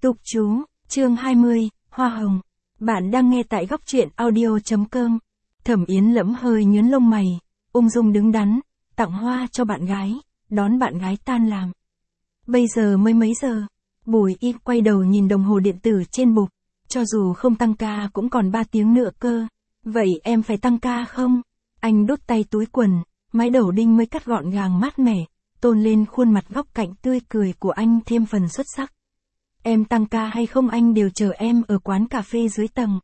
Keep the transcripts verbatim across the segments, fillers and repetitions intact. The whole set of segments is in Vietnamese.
Tục chú, chương hai mươi, Hoa hồng. Bạn đang nghe tại góc truyện audio.com. Thẩm Yến lẫm hơi nhướng lông mày, ung dung đứng đắn, tặng hoa cho bạn gái, đón bạn gái tan làm. Bây giờ mới mấy giờ? Bùi Y quay đầu nhìn đồng hồ điện tử trên bục, cho dù không tăng ca cũng còn ba tiếng nữa cơ. Vậy em phải tăng ca không? Anh đút tay túi quần, mái đầu đinh mới cắt gọn gàng mát mẻ, tôn lên khuôn mặt góc cạnh tươi cười của anh thêm phần xuất sắc. Em tăng ca hay không anh đều chờ em ở quán cà phê dưới tầng.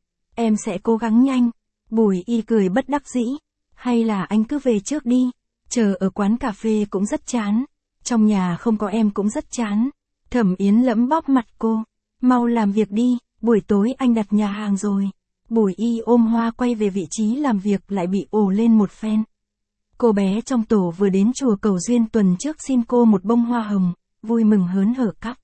Em sẽ cố gắng nhanh. Bùi Y cười bất đắc dĩ. Hay là anh cứ về trước đi. Chờ ở quán cà phê cũng rất chán. Trong nhà không có em cũng rất chán. Thẩm Yến lẫm bóp mặt cô. Mau làm việc đi, buổi tối anh đặt nhà hàng rồi. Bùi Y ôm hoa quay về vị trí làm việc lại bị ồ lên một phen. Cô bé trong tổ vừa đến chùa cầu duyên tuần trước xin cô một bông hoa hồng, vui mừng hớn hở cắp.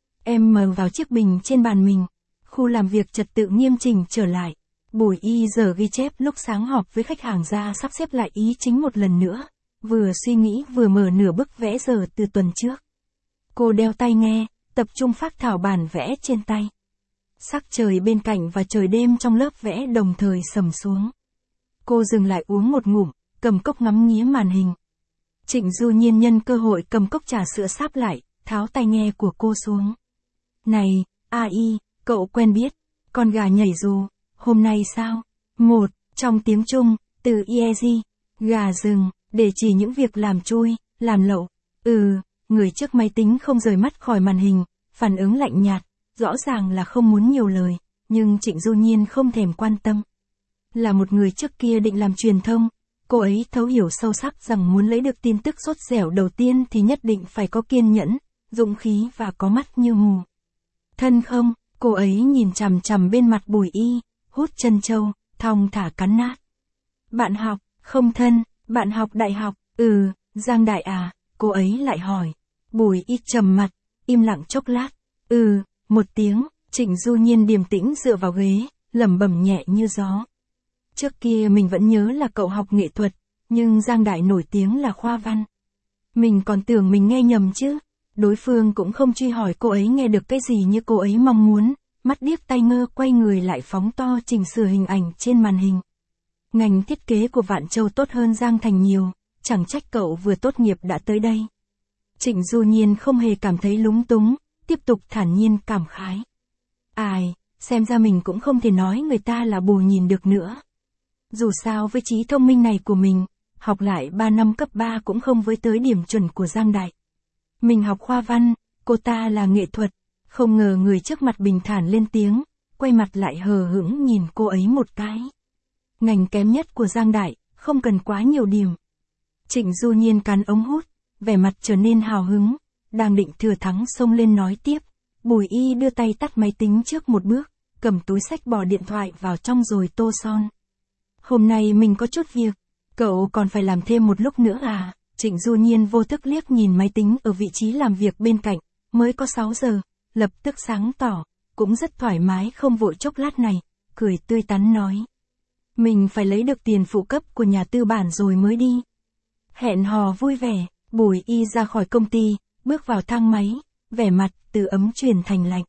Em mờ vào chiếc bình trên bàn mình. Khu làm việc trật tự nghiêm chỉnh trở lại. Bùi Y giờ ghi chép lúc sáng họp với khách hàng ra sắp xếp lại ý chính một lần nữa. Vừa suy nghĩ vừa mở nửa bức vẽ giờ từ tuần trước. Cô đeo tai nghe, tập trung phác thảo bản vẽ trên tay. Sắc trời bên cạnh và trời đêm trong lớp vẽ đồng thời sầm xuống. Cô dừng lại uống một ngụm, cầm cốc ngắm nghía màn hình. Trịnh Du Nhiên nhân cơ hội cầm cốc trà sữa sáp lại, tháo tai nghe của cô xuống. Này, a i, cậu quen biết, con gà nhảy dù, hôm nay sao? Một, trong tiếng Trung, từ iezi, gà rừng, để chỉ những việc làm chui, làm lậu. Ừ, người trước máy tính không rời mắt khỏi màn hình, phản ứng lạnh nhạt, rõ ràng là không muốn nhiều lời, nhưng Trịnh Du Nhiên không thèm quan tâm. Là một người trước kia định làm truyền thông, cô ấy thấu hiểu sâu sắc rằng muốn lấy được tin tức sốt dẻo đầu tiên thì nhất định phải có kiên nhẫn, dũng khí và có mắt như mù. Thân không, cô ấy nhìn chằm chằm bên mặt Bùi Y, hút chân châu, thong thả cắn nát. Bạn học, không thân, bạn học đại học, ừ, Giang Đại à, cô ấy lại hỏi. Bùi Y trầm mặt, im lặng chốc lát, ừ, một tiếng, Trịnh Du Nhiên điềm tĩnh dựa vào ghế, lẩm bẩm nhẹ như gió. Trước kia mình vẫn nhớ là cậu học nghệ thuật, nhưng Giang Đại nổi tiếng là khoa văn. Mình còn tưởng mình nghe nhầm chứ. Đối phương cũng không truy hỏi cô ấy nghe được cái gì như cô ấy mong muốn, mắt điếc tai ngơ quay người lại phóng to chỉnh sửa hình ảnh trên màn hình. Ngành thiết kế của Vạn Châu tốt hơn Giang Thành nhiều, chẳng trách cậu vừa tốt nghiệp đã tới đây. Trịnh Du Nhiên không hề cảm thấy lúng túng, tiếp tục thản nhiên cảm khái. Ai, xem ra mình cũng không thể nói người ta là bù nhìn được nữa. Dù sao với trí thông minh này của mình, học lại ba năm cấp ba cũng không với tới điểm chuẩn của Giang Đại. Mình học khoa văn, cô ta là nghệ thuật, không ngờ người trước mặt bình thản lên tiếng, quay mặt lại hờ hững nhìn cô ấy một cái. Ngành kém nhất của Giang Đại, không cần quá nhiều điểm. Trịnh Du Nhiên cắn ống hút, vẻ mặt trở nên hào hứng, đang định thừa thắng xông lên nói tiếp. Bùi Y đưa tay tắt máy tính trước một bước, cầm túi xách bỏ điện thoại vào trong rồi tô son. Hôm nay mình có chút việc, cậu còn phải làm thêm một lúc nữa à? Trịnh Du Nhiên vô thức liếc nhìn máy tính ở vị trí làm việc bên cạnh, mới có sáu giờ, lập tức sáng tỏ, cũng rất thoải mái không vội chốc lát này, cười tươi tắn nói. Mình phải lấy được tiền phụ cấp của nhà tư bản rồi mới đi. Hẹn hò vui vẻ, Bùi Y ra khỏi công ty, bước vào thang máy, vẻ mặt từ ấm chuyển thành lạnh.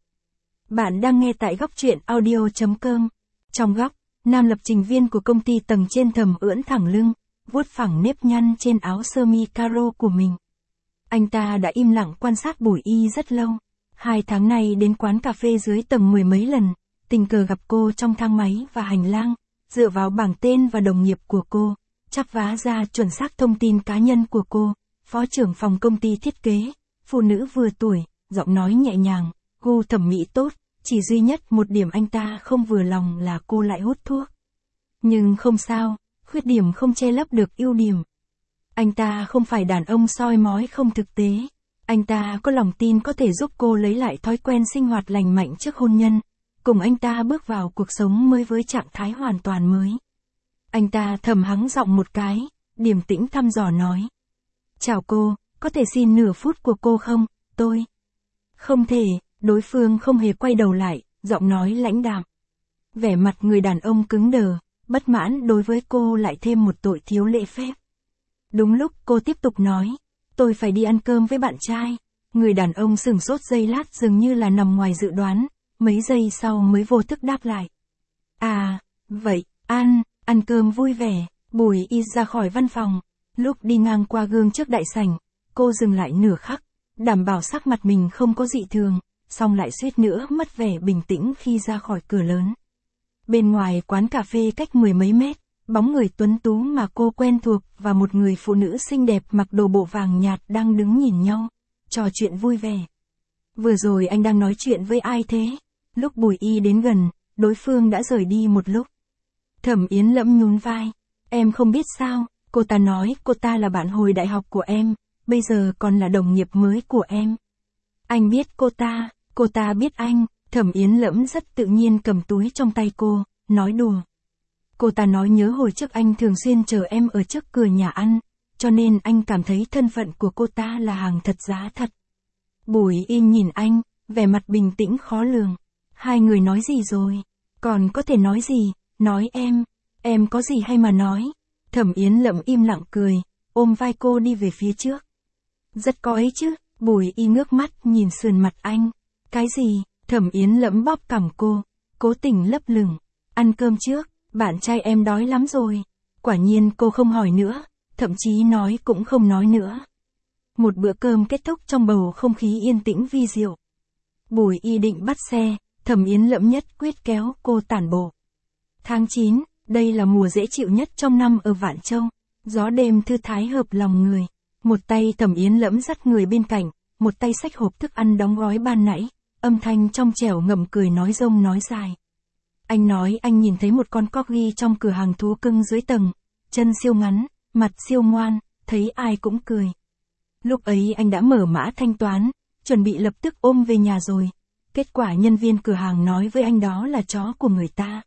Bạn đang nghe tại góc truyện audio.com. Trong góc, nam lập trình viên của công ty tầng trên thầm ưỡn thẳng lưng, vuốt phẳng nếp nhăn trên áo sơ mi caro của mình. Anh ta đã im lặng quan sát Bùi Y rất lâu. Hai tháng nay đến quán cà phê dưới tầng mười mấy lần, tình cờ gặp cô trong thang máy và hành lang, dựa vào bảng tên và đồng nghiệp của cô, chắp vá ra chuẩn xác thông tin cá nhân của cô, phó trưởng phòng công ty thiết kế, phụ nữ vừa tuổi, giọng nói nhẹ nhàng, gu thẩm mỹ tốt, chỉ duy nhất một điểm anh ta không vừa lòng là cô lại hút thuốc. Nhưng không sao. Khuyết điểm không che lấp được ưu điểm. Anh ta không phải đàn ông soi mói không thực tế. Anh ta có lòng tin có thể giúp cô lấy lại thói quen sinh hoạt lành mạnh trước hôn nhân. Cùng anh ta bước vào cuộc sống mới với trạng thái hoàn toàn mới. Anh ta thầm hắng giọng một cái, điềm tĩnh thăm dò nói. Chào cô, có thể xin nửa phút của cô không, tôi? Không thể, đối phương không hề quay đầu lại, giọng nói lãnh đạm. Vẻ mặt người đàn ông cứng đờ. Bất mãn đối với cô lại thêm một tội thiếu lễ phép. Đúng lúc cô tiếp tục nói, tôi phải đi ăn cơm với bạn trai, Người đàn ông sửng sốt giây lát dường như là nằm ngoài dự đoán, mấy giây sau mới vô thức đáp lại. À, vậy, ăn, ăn cơm vui vẻ, Bùi Y ra khỏi văn phòng. Lúc đi ngang qua gương trước đại sảnh, cô dừng lại nửa khắc, đảm bảo sắc mặt mình không có dị thường, xong lại suýt nữa mất vẻ bình tĩnh khi ra khỏi cửa lớn. Bên ngoài quán cà phê cách mười mấy mét, bóng người tuấn tú mà cô quen thuộc và một người phụ nữ xinh đẹp mặc đồ bộ vàng nhạt đang đứng nhìn nhau, trò chuyện vui vẻ. Vừa rồi anh đang nói chuyện với ai thế? Lúc Bùi Y đến gần, đối phương đã rời đi một lúc. Thẩm Yến Lẫm nhún vai. Em không biết sao, cô ta nói cô ta là bạn hồi đại học của em, bây giờ còn là đồng nghiệp mới của em. Anh biết cô ta, cô ta biết anh. Thẩm Yến Lẫm rất tự nhiên cầm túi trong tay cô, nói đùa. Cô ta nói nhớ hồi trước anh thường xuyên chờ em ở trước cửa nhà ăn, cho nên anh cảm thấy thân phận của cô ta là hàng thật giá thật. Bùi Y nhìn anh, vẻ mặt bình tĩnh khó lường. Hai người nói gì rồi? Còn có thể nói gì? Nói em, em có gì hay mà nói? Thẩm Yến Lẫm im lặng cười, ôm vai cô đi về phía trước. Rất có ấy chứ, Bùi Y ngước mắt nhìn sườn mặt anh. Cái gì? Thẩm Yến Lẫm bóp cằm cô, cố tình lấp lửng. Ăn cơm trước, bạn trai em đói lắm rồi. Quả nhiên cô không hỏi nữa, thậm chí nói cũng không nói nữa. Một bữa cơm kết thúc trong bầu không khí yên tĩnh vi diệu. Bùi Y định bắt xe, Thẩm Yến Lẫm nhất quyết kéo cô tản bộ. Tháng chín, đây là mùa dễ chịu nhất trong năm ở Vạn Châu. Gió đêm thư thái hợp lòng người. Một tay Thẩm Yến Lẫm dắt người bên cạnh, một tay xách hộp thức ăn đóng gói ban nãy. Âm thanh trong trẻo ngậm cười nói rông nói dài. Anh nói anh nhìn thấy một con corgi trong cửa hàng thú cưng dưới tầng. Chân siêu ngắn, mặt siêu ngoan, thấy ai cũng cười. Lúc ấy anh đã mở mã thanh toán, chuẩn bị lập tức ôm về nhà rồi. Kết quả nhân viên cửa hàng nói với anh đó là chó của người ta.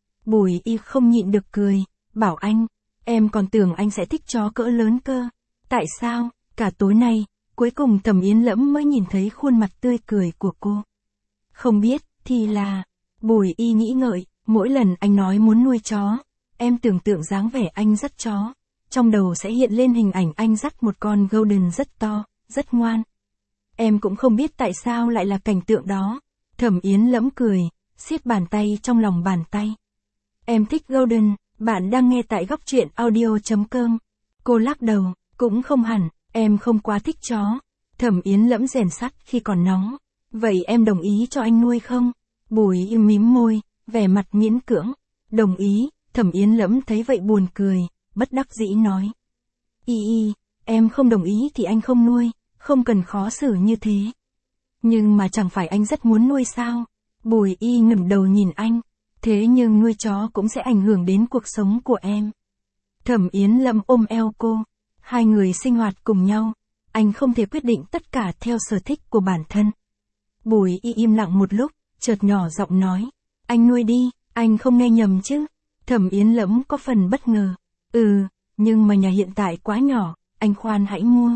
Bùi Y không nhịn được cười, bảo anh, em còn tưởng anh sẽ thích chó cỡ lớn cơ. Tại sao? Cả tối nay, cuối cùng Thẩm Yến Lẫm mới nhìn thấy khuôn mặt tươi cười của cô. Không biết, thì là... Bùi Y nghĩ ngợi, mỗi lần anh nói muốn nuôi chó, em tưởng tượng dáng vẻ anh dắt chó. Trong đầu sẽ hiện lên hình ảnh anh dắt một con Golden rất to, rất ngoan. Em cũng không biết tại sao lại là cảnh tượng đó. Thẩm Yến Lẫm cười, siết bàn tay trong lòng bàn tay. Em thích Golden, bạn đang nghe tại góc truyện audio chấm com. Cô lắc đầu, cũng không hẳn, em không quá thích chó. Thẩm Yến Lẫm rèn sắt khi còn nóng. Vậy em đồng ý cho anh nuôi không? Bùi Y mím môi, vẻ mặt miễn cưỡng. Đồng ý. Thẩm Yến Lẫm thấy vậy buồn cười, bất đắc dĩ nói. Y Y, em không đồng ý thì anh không nuôi, không cần khó xử như thế. Nhưng mà chẳng phải anh rất muốn nuôi sao? Bùi Y ngẩng đầu nhìn anh. Thế nhưng nuôi chó cũng sẽ ảnh hưởng đến cuộc sống của em. Thẩm Yến Lẫm ôm eo cô. Hai người sinh hoạt cùng nhau. Anh không thể quyết định tất cả theo sở thích của bản thân. Bùi Y im lặng một lúc, chợt nhỏ giọng nói. Anh nuôi đi, anh không nghe nhầm chứ? Thẩm Yến Lẫm có phần bất ngờ. Ừ, nhưng mà nhà hiện tại quá nhỏ, anh khoan hãy mua.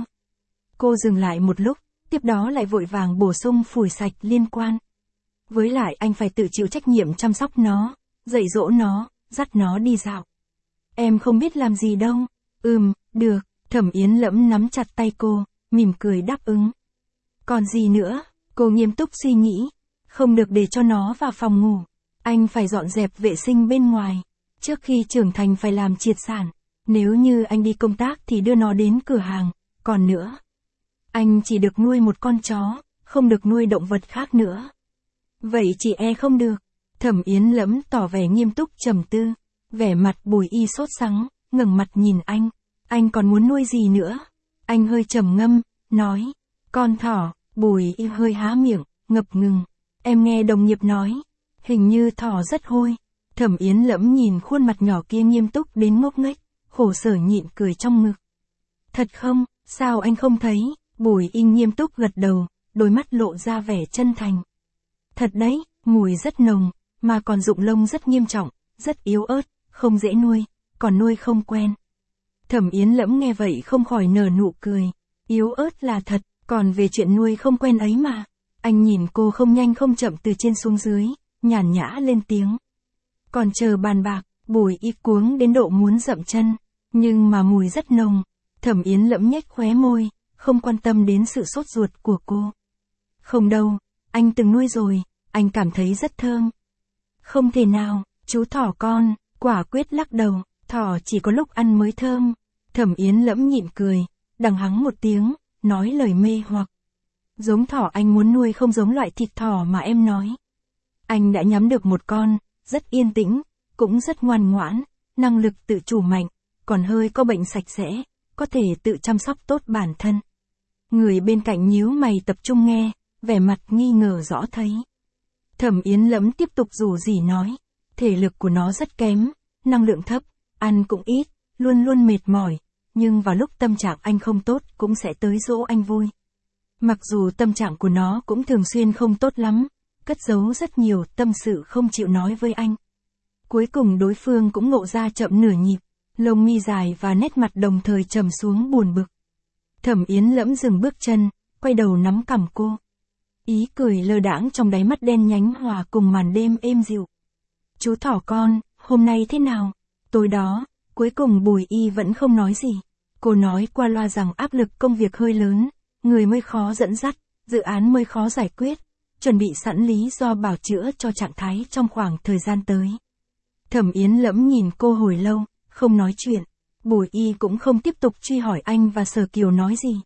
Cô dừng lại một lúc, tiếp đó lại vội vàng bổ sung phủi sạch liên quan. Với lại anh phải tự chịu trách nhiệm chăm sóc nó, dạy dỗ nó, dắt nó đi dạo. Em không biết làm gì đâu. Ừm, được. Thẩm Yến Lẫm nắm chặt tay cô, mỉm cười đáp ứng. Còn gì nữa? Cô nghiêm túc suy nghĩ. Không được để cho nó vào phòng ngủ. Anh phải dọn dẹp vệ sinh bên ngoài. Trước khi trưởng thành phải làm triệt sản. Nếu như anh đi công tác thì đưa nó đến cửa hàng. Còn nữa, anh chỉ được nuôi một con chó, không được nuôi động vật khác nữa. Vậy chị e không được. Thẩm Yến Lẫm tỏ vẻ nghiêm túc trầm tư. Vẻ mặt Bùi Y sốt sắng, ngẩng mặt nhìn anh. Anh còn muốn nuôi gì nữa? Anh hơi trầm ngâm, nói. Con thỏ. Bùi Y hơi há miệng, ngập ngừng. Em nghe đồng nghiệp nói. Hình như thỏ rất hôi. Thẩm Yến Lẫm nhìn khuôn mặt nhỏ kia nghiêm túc đến ngốc nghếch, khổ sở nhịn cười trong ngực. Thật không? Sao anh không thấy? Bùi Y nghiêm túc gật đầu, đôi mắt lộ ra vẻ chân thành. Thật đấy, mùi rất nồng, mà còn rụng lông rất nghiêm trọng, rất yếu ớt, không dễ nuôi, còn nuôi không quen. Thẩm Yến Lẫm nghe vậy không khỏi nở nụ cười. Yếu ớt là thật, còn về chuyện nuôi không quen ấy mà. Anh nhìn cô không nhanh không chậm từ trên xuống dưới, nhàn nhã lên tiếng. Còn chờ bàn bạc, Bùi Y cuống đến độ muốn dậm chân, nhưng mà mùi rất nồng. Thẩm Yến Lẫm nhếch khóe môi, không quan tâm đến sự sốt ruột của cô. Không đâu, anh từng nuôi rồi, anh cảm thấy rất thơm. Không thể nào, chú thỏ con, quả quyết lắc đầu, thỏ chỉ có lúc ăn mới thơm. Thẩm Yến Lẫm nhịn cười, đằng hắng một tiếng, nói lời mê hoặc. Giống thỏ anh muốn nuôi không giống loại thịt thỏ mà em nói. Anh đã nhắm được một con, rất yên tĩnh, cũng rất ngoan ngoãn, năng lực tự chủ mạnh, còn hơi có bệnh sạch sẽ, có thể tự chăm sóc tốt bản thân. Người bên cạnh nhíu mày tập trung nghe, vẻ mặt nghi ngờ rõ thấy. Thẩm Yến Lẫm tiếp tục rủ rỉ nói, thể lực của nó rất kém, năng lượng thấp, ăn cũng ít, luôn luôn mệt mỏi, nhưng vào lúc tâm trạng anh không tốt cũng sẽ tới dỗ anh vui. Mặc dù tâm trạng của nó cũng thường xuyên không tốt lắm, cất giấu rất nhiều tâm sự không chịu nói với anh. Cuối cùng đối phương cũng ngộ ra chậm nửa nhịp, lông mi dài và nét mặt đồng thời trầm xuống buồn bực. Thẩm Yến Lẫm dừng bước chân, quay đầu nắm cằm cô. Ý cười lơ đãng trong đáy mắt đen nhánh hòa cùng màn đêm êm dịu. Chú thỏ con, hôm nay thế nào? Tối đó, cuối cùng Bùi Y vẫn không nói gì. Cô nói qua loa rằng áp lực công việc hơi lớn, người mới khó dẫn dắt, dự án mới khó giải quyết, chuẩn bị sẵn lý do bào chữa cho trạng thái trong khoảng thời gian tới. Thẩm Yến Lẫm nhìn cô hồi lâu, không nói chuyện. Bùi Y cũng không tiếp tục truy hỏi anh và Sở Kiều nói gì.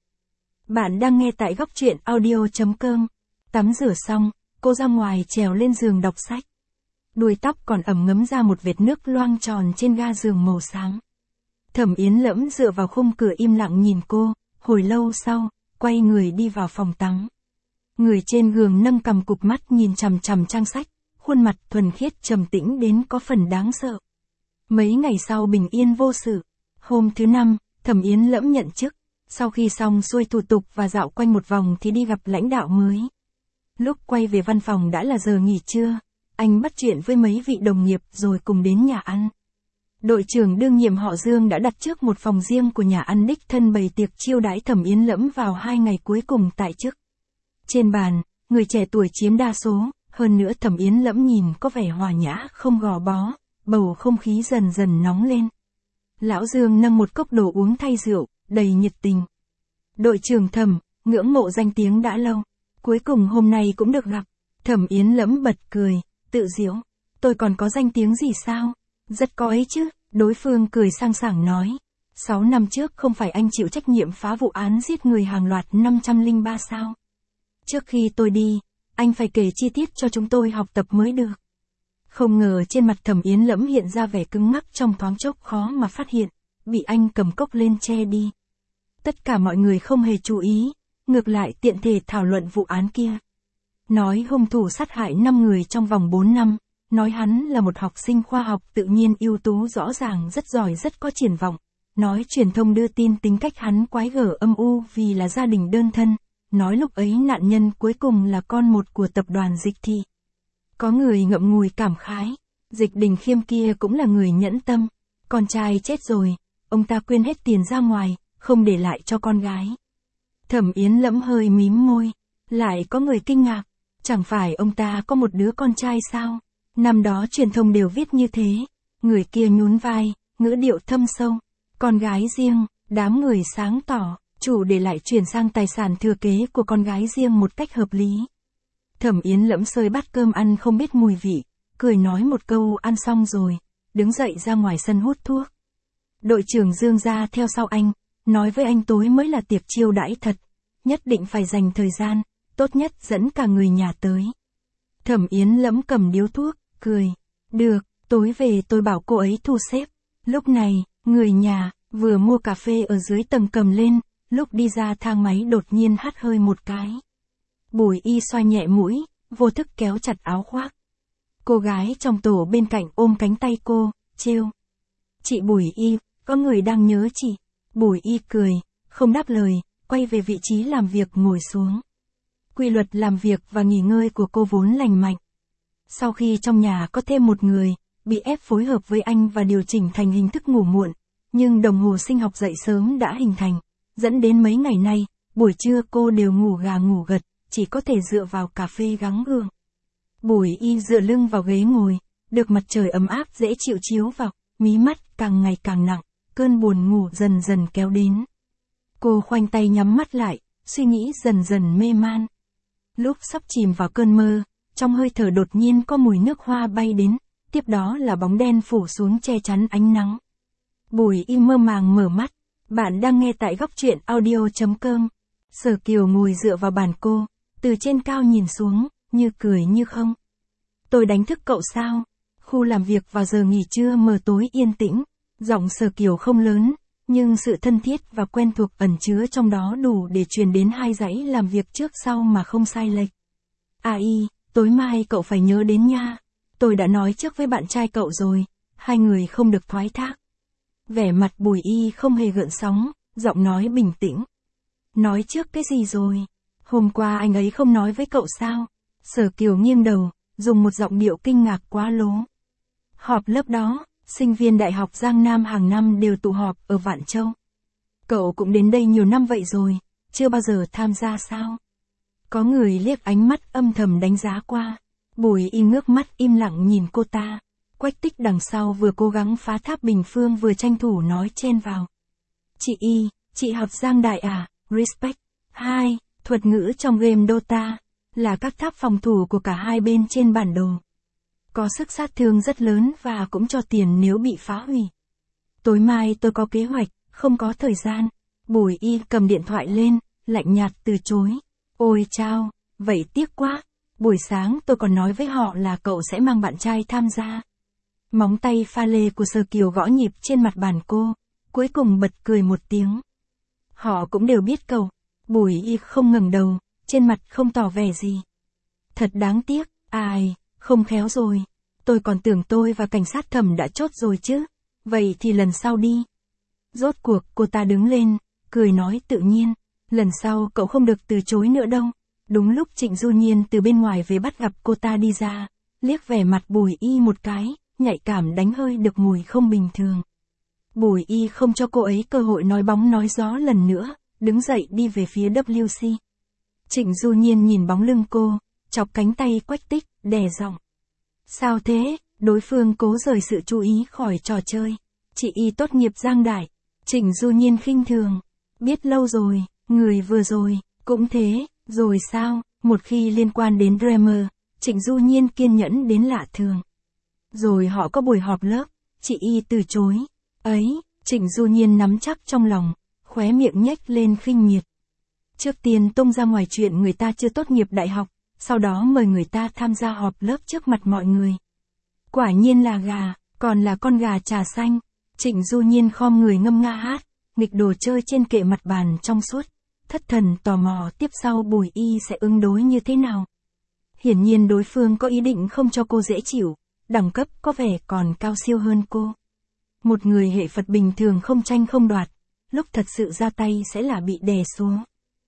Bạn đang nghe tại góc truyện audio chấm com. Tắm rửa xong, cô ra ngoài trèo lên giường đọc sách. Đuôi tóc còn ẩm ngấm ra một vệt nước loang tròn trên ga giường màu xám. Thẩm Yến Lẫm dựa vào khung cửa im lặng nhìn cô, hồi lâu sau, quay người đi vào phòng tắm. Người trên giường nâng cằm cụp mắt nhìn chằm chằm trang sách, khuôn mặt thuần khiết trầm tĩnh đến có phần đáng sợ. Mấy ngày sau bình yên vô sự. Hôm thứ năm, Thẩm Yến Lẫm nhận chức, sau khi xong xuôi thủ tục và dạo quanh một vòng thì đi gặp lãnh đạo mới. Lúc quay về văn phòng đã là giờ nghỉ trưa, anh bắt chuyện với mấy vị đồng nghiệp rồi cùng đến nhà ăn. Đội trưởng đương nhiệm họ Dương đã đặt trước một phòng riêng của nhà ăn đích thân bày tiệc chiêu đãi Thẩm Yến Lẫm vào hai ngày cuối cùng tại chức. Trên bàn, người trẻ tuổi chiếm đa số, hơn nữa Thẩm Yến Lẫm nhìn có vẻ hòa nhã không gò bó, bầu không khí dần dần nóng lên. Lão Dương nâng một cốc đồ uống thay rượu, đầy nhiệt tình. Đội trưởng Thẩm, ngưỡng mộ danh tiếng đã lâu, cuối cùng hôm nay cũng được gặp. Thẩm Yến Lẫm bật cười, tự giễu, tôi còn có danh tiếng gì sao? Rất có ấy chứ, đối phương cười sang sảng nói. Sáu năm trước không phải anh chịu trách nhiệm phá vụ án giết người hàng loạt năm trăm lẻ ba sao? Trước khi tôi đi, anh phải kể chi tiết cho chúng tôi học tập mới được. Không ngờ trên mặt Thẩm Yến Lẫm hiện ra vẻ cứng ngắc trong thoáng chốc khó mà phát hiện, bị anh cầm cốc lên che đi. Tất cả mọi người không hề chú ý, ngược lại tiện thể thảo luận vụ án kia. Nói hung thủ sát hại năm người trong vòng bốn năm, nói hắn là một học sinh khoa học tự nhiên ưu tú rõ ràng rất giỏi rất có triển vọng. Nói truyền thông đưa tin tính cách hắn quái gở âm u vì là gia đình đơn thân. Nói lúc ấy nạn nhân cuối cùng là con một của tập đoàn Dịch Thị. Có người ngậm ngùi cảm khái, Dịch Đình Khiêm kia cũng là người nhẫn tâm. Con trai chết rồi, ông ta quyên hết tiền ra ngoài, không để lại cho con gái. Thẩm Yến Lẫm hơi mím môi, lại có người kinh ngạc, chẳng phải ông ta có một đứa con trai sao? Năm đó truyền thông đều viết như thế. Người kia nhún vai, ngữ điệu thâm sâu. Con gái riêng, đám người sáng tỏ, chủ để lại chuyển sang tài sản thừa kế của con gái riêng một cách hợp lý. Thẩm Yến Lẫm xơi bát cơm ăn không biết mùi vị, cười nói một câu ăn xong rồi, đứng dậy ra ngoài sân hút thuốc. Đội trưởng Dương ra theo sau anh, nói với anh tối mới là tiệc chiêu đãi thật, nhất định phải dành thời gian, tốt nhất dẫn cả người nhà tới. Thẩm Yến Lẫm cầm điếu thuốc, cười, được, tối về tôi bảo cô ấy thu xếp. Lúc này, người nhà, vừa mua cà phê ở dưới tầng cầm lên, lúc đi ra thang máy đột nhiên hắt hơi một cái. Bùi Y xoa nhẹ mũi, vô thức kéo chặt áo khoác. Cô gái trong tổ bên cạnh ôm cánh tay cô, trêu. Chị Bùi Y, có người đang nhớ chị. Bùi Y cười, không đáp lời, quay về vị trí làm việc ngồi xuống. Quy luật làm việc và nghỉ ngơi của cô vốn lành mạnh. Sau khi trong nhà có thêm một người, bị ép phối hợp với anh và điều chỉnh thành hình thức ngủ muộn, nhưng đồng hồ sinh học dậy sớm đã hình thành, dẫn đến mấy ngày nay, buổi trưa cô đều ngủ gà ngủ gật, chỉ có thể dựa vào cà phê gắng gượng. Bùi Y dựa lưng vào ghế ngồi, được mặt trời ấm áp dễ chịu chiếu vào, mí mắt càng ngày càng nặng, cơn buồn ngủ dần dần kéo đến. Cô khoanh tay nhắm mắt lại, suy nghĩ dần dần mê man. Lúc sắp chìm vào cơn mơ, trong hơi thở đột nhiên có mùi nước hoa bay đến, tiếp đó là bóng đen phủ xuống che chắn ánh nắng. Bùi Y mơ màng mở mắt. Bạn đang nghe tại góc truyện audio.com. Sở Kiều ngồi dựa vào bàn cô, từ trên cao nhìn xuống, như cười như không. Tôi đánh thức cậu sao? Khu làm việc vào giờ nghỉ trưa mờ tối yên tĩnh, giọng Sở Kiều không lớn, nhưng sự thân thiết và quen thuộc ẩn chứa trong đó đủ để truyền đến hai dãy làm việc trước sau mà không sai lệch. À Y, tối mai cậu phải nhớ đến nha. Tôi đã nói trước với bạn trai cậu rồi, hai người không được thoái thác. Vẻ mặt Bùi Y không hề gợn sóng, giọng nói bình tĩnh. Nói trước cái gì rồi? Hôm qua anh ấy không nói với cậu sao? Sở Kiều nghiêng đầu, dùng một giọng điệu kinh ngạc quá lố. Họp lớp đó, sinh viên Đại học Giang Nam hàng năm đều tụ họp ở Vạn Châu. Cậu cũng đến đây nhiều năm vậy rồi, chưa bao giờ tham gia sao? Có người liếc ánh mắt âm thầm đánh giá qua. Bùi Y ngước mắt im lặng nhìn cô ta. Quách Tích đằng sau vừa cố gắng phá tháp Bình Phương vừa tranh thủ nói chen vào. Chị Y, chị học Giang Đại à, respect. Hai, thuật ngữ trong game Dota, là các tháp phòng thủ của cả hai bên trên bản đồ. Có sức sát thương rất lớn và cũng cho tiền nếu bị phá hủy. Tối mai tôi có kế hoạch, không có thời gian. Bùi Y cầm điện thoại lên, lạnh nhạt từ chối. Ôi chao, vậy tiếc quá. Buổi sáng tôi còn nói với họ là cậu sẽ mang bạn trai tham gia. Móng tay pha lê của Sở Kiều gõ nhịp trên mặt bàn cô, cuối cùng bật cười một tiếng. Họ cũng đều biết cậu. Bùi Y không ngẩng đầu, trên mặt không tỏ vẻ gì. Thật đáng tiếc, ai, không khéo rồi. Tôi còn tưởng tôi và cảnh sát Thẩm đã chốt rồi chứ. Vậy thì lần sau đi. Rốt cuộc cô ta đứng lên, cười nói tự nhiên. Lần sau cậu không được từ chối nữa đâu. Đúng lúc Trịnh Du Nhiên từ bên ngoài về bắt gặp cô ta đi ra, liếc vẻ mặt Bùi Y một cái, nhạy cảm đánh hơi được mùi không bình thường. Bùi Y không cho cô ấy cơ hội nói bóng nói gió lần nữa, đứng dậy đi về phía W C. Trịnh Du Nhiên nhìn bóng lưng cô, chọc cánh tay Quách Tích, đè giọng. Sao thế? Đối phương cố rời sự chú ý khỏi trò chơi. Chị Y tốt nghiệp Giang Đại. Trịnh Du Nhiên khinh thường. Biết lâu rồi, người vừa rồi, cũng thế, rồi sao? Một khi liên quan đến Dreamer, Trịnh Du Nhiên kiên nhẫn đến lạ thường. Rồi họ có buổi họp lớp, chị Y từ chối. Ấy, Trịnh Du Nhiên nắm chắc trong lòng, khóe miệng nhếch lên khinh miệt. Trước tiên tung ra ngoài chuyện người ta chưa tốt nghiệp đại học, sau đó mời người ta tham gia họp lớp trước mặt mọi người. Quả nhiên là gà, còn là con gà trà xanh. Trịnh Du Nhiên khom người ngâm nga hát, nghịch đồ chơi trên kệ mặt bàn trong suốt. Thất thần tò mò tiếp sau Bùi Y sẽ ứng đối như thế nào. Hiển nhiên đối phương có ý định không cho cô dễ chịu, đẳng cấp có vẻ còn cao siêu hơn cô. Một người hệ Phật bình thường không tranh không đoạt, lúc thật sự ra tay sẽ là bị đè xuống.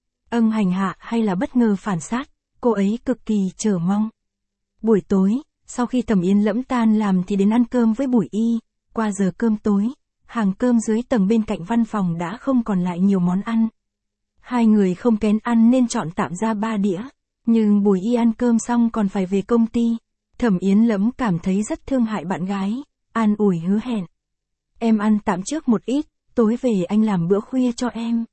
Ân hành hạ hay là bất ngờ phản sát, cô ấy cực kỳ chờ mong. Buổi tối, sau khi Thẩm Yến Lẫm tan làm thì đến ăn cơm với Bùi Y, qua giờ cơm tối, hàng cơm dưới tầng bên cạnh văn phòng đã không còn lại nhiều món ăn. Hai người không kén ăn nên chọn tạm ra ba đĩa, nhưng Bùi Y ăn cơm xong còn phải về công ty. Thẩm Yến Lẫm cảm thấy rất thương hại bạn gái, an ủi hứa hẹn. Em ăn tạm trước một ít, tối về anh làm bữa khuya cho em.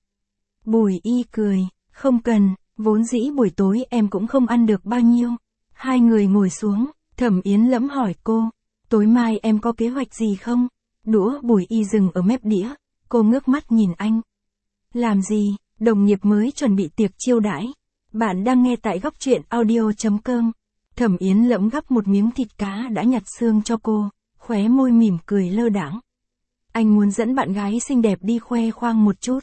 Bùi Y cười, không cần, vốn dĩ buổi tối em cũng không ăn được bao nhiêu. Hai người ngồi xuống, Thẩm Yến Lẫm hỏi cô, tối mai em có kế hoạch gì không? Đũa Bùi Y dừng ở mép đĩa, cô ngước mắt nhìn anh. Làm gì, đồng nghiệp mới chuẩn bị tiệc chiêu đãi. Bạn đang nghe tại góc truyện audio.com. Thẩm Yến Lẫm gắp một miếng thịt cá đã nhặt xương cho cô, khóe môi mỉm cười lơ đãng. Anh muốn dẫn bạn gái xinh đẹp đi khoe khoang một chút.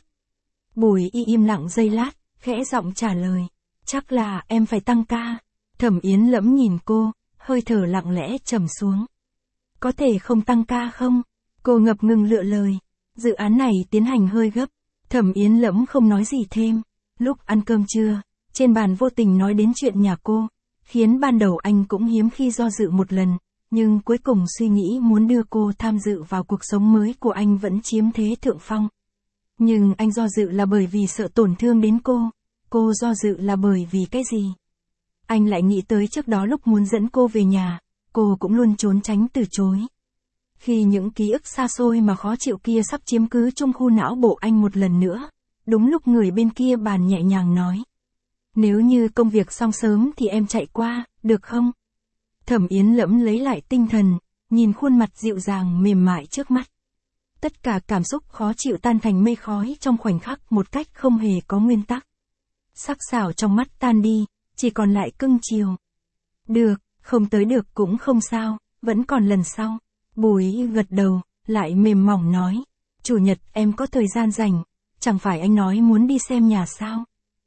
Bùi Y im lặng giây lát, khẽ giọng trả lời. Chắc là em phải tăng ca. Thẩm Yến Lẫm nhìn cô, hơi thở lặng lẽ trầm xuống. Có thể không tăng ca không? Cô ngập ngừng lựa lời. Dự án này tiến hành hơi gấp. Thẩm Yến Lẫm không nói gì thêm. Lúc ăn cơm trưa, trên bàn vô tình nói đến chuyện nhà cô, khiến ban đầu anh cũng hiếm khi do dự một lần, nhưng cuối cùng suy nghĩ muốn đưa cô tham dự vào cuộc sống mới của anh vẫn chiếm thế thượng phong. Nhưng anh do dự là bởi vì sợ tổn thương đến cô, cô do dự là bởi vì cái gì? Anh lại nghĩ tới trước đó lúc muốn dẫn cô về nhà, cô cũng luôn trốn tránh từ chối. Khi những ký ức xa xôi mà khó chịu kia sắp chiếm cứ trong khu não bộ anh một lần nữa, đúng lúc người bên kia bàn nhẹ nhàng nói. Nếu như công việc xong sớm thì em chạy qua, được không? Thẩm Yến Lẫm lấy lại tinh thần, nhìn khuôn mặt dịu dàng mềm mại trước mắt. Tất cả cảm xúc khó chịu tan thành mây khói trong khoảnh khắc một cách không hề có nguyên tắc. Sắc sảo trong mắt tan đi, chỉ còn lại cưng chiều. Được, không tới được cũng không sao, vẫn còn lần sau. Bùi gật đầu, lại mềm mỏng nói. Chủ nhật em có thời gian rảnh, chẳng phải anh nói muốn đi xem nhà sao?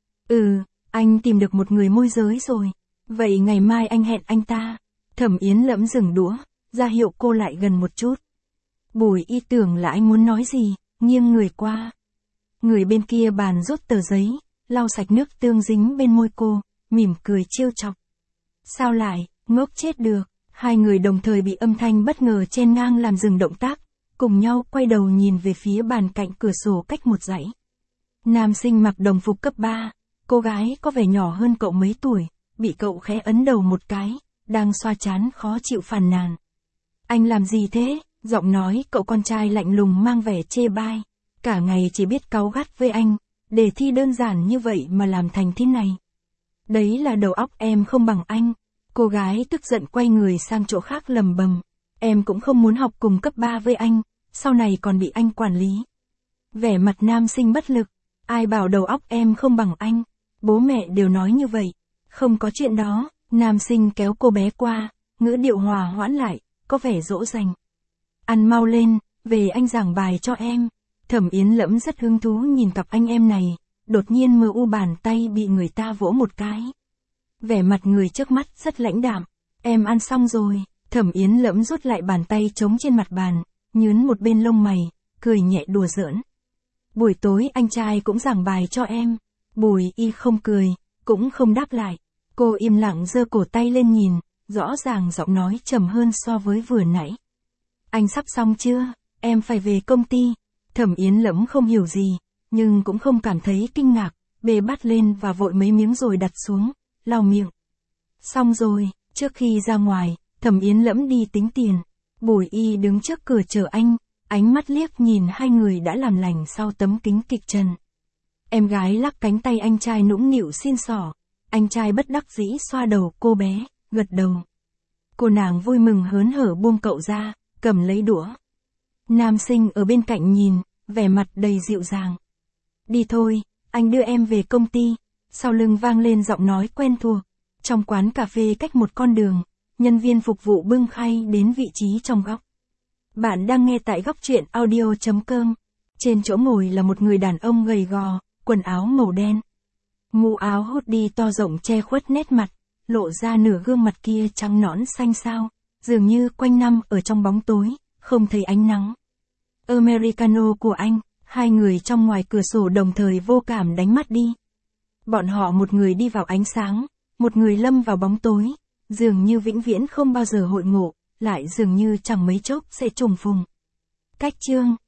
Ừ, anh tìm được một người môi giới rồi. Vậy ngày mai anh hẹn anh ta. Thẩm Yến Lẫm dừng đũa, ra hiệu cô lại gần một chút. Bùi Y tưởng là anh muốn nói gì, nghiêng người qua. Người bên kia bàn rút tờ giấy, lau sạch nước tương dính bên môi cô, mỉm cười trêu chọc. Sao lại, ngốc chết được. Hai người đồng thời bị âm thanh bất ngờ chen ngang làm dừng động tác, cùng nhau quay đầu nhìn về phía bàn cạnh cửa sổ cách một dãy. Nam sinh mặc đồng phục cấp ba, cô gái có vẻ nhỏ hơn cậu mấy tuổi, bị cậu khẽ ấn đầu một cái, đang xoa trán khó chịu phàn nàn. Anh làm gì thế? Giọng nói cậu con trai lạnh lùng mang vẻ chê bai. Cả ngày chỉ biết cáu gắt với anh, đề thi đơn giản như vậy mà làm thành thế này. Đấy là đầu óc em không bằng anh. Cô gái tức giận quay người sang chỗ khác lầm bầm. Em cũng không muốn học cùng cấp ba với anh, sau này còn bị anh quản lý. Vẻ mặt nam sinh bất lực. Ai bảo đầu óc em không bằng anh? Bố mẹ đều nói như vậy. Không có chuyện đó. Nam sinh kéo cô bé qua, ngữ điệu hòa hoãn lại, có vẻ dỗ dành. Ăn mau lên, về anh giảng bài cho em. Thẩm Yến Lẫm rất hứng thú nhìn cặp anh em này, đột nhiên mờ u bàn tay bị người ta vỗ một cái. Vẻ mặt người trước mắt rất lãnh đạm. Em ăn xong rồi. Thẩm Yến Lẫm rút lại bàn tay trống trên mặt bàn, nhướn một bên lông mày, cười nhẹ đùa giỡn. Buổi tối anh trai cũng giảng bài cho em. Bùi Y không cười, cũng không đáp lại. Cô im lặng giơ cổ tay lên nhìn, rõ ràng giọng nói trầm hơn so với vừa nãy. Anh sắp xong chưa? Em phải về công ty. Thẩm Yến Lẫm không hiểu gì, nhưng cũng không cảm thấy kinh ngạc, bê bát lên và vội mấy miếng rồi đặt xuống, lau miệng. Xong rồi. Trước khi ra ngoài, Thẩm Yến Lẫm đi tính tiền. Bùi Y đứng trước cửa chờ anh, ánh mắt liếc nhìn hai người đã làm lành sau tấm kính kịch trần. Em gái lắc cánh tay anh trai nũng nịu xin xỏ. Anh trai bất đắc dĩ xoa đầu cô bé, gật đầu. Cô nàng vui mừng hớn hở buông cậu ra, cầm lấy đũa. Nam sinh ở bên cạnh nhìn, vẻ mặt đầy dịu dàng. Đi thôi, anh đưa em về công ty. Sau lưng vang lên giọng nói quen thuộc. Trong quán cà phê cách một con đường, nhân viên phục vụ bưng khay đến vị trí trong góc. Bạn đang nghe tại góc truyện audio chấm com. Trên chỗ ngồi là một người đàn ông gầy gò, quần áo màu đen. Mũ áo hoodie to rộng che khuất nét mặt, lộ ra nửa gương mặt kia trắng nõn xanh xao, dường như quanh năm ở trong bóng tối, không thấy ánh nắng. Americano của anh, hai người trong ngoài cửa sổ đồng thời vô cảm đánh mắt đi. Bọn họ một người đi vào ánh sáng, một người lâm vào bóng tối, dường như vĩnh viễn không bao giờ hội ngộ, lại dường như chẳng mấy chốc sẽ trùng phùng. Cách chương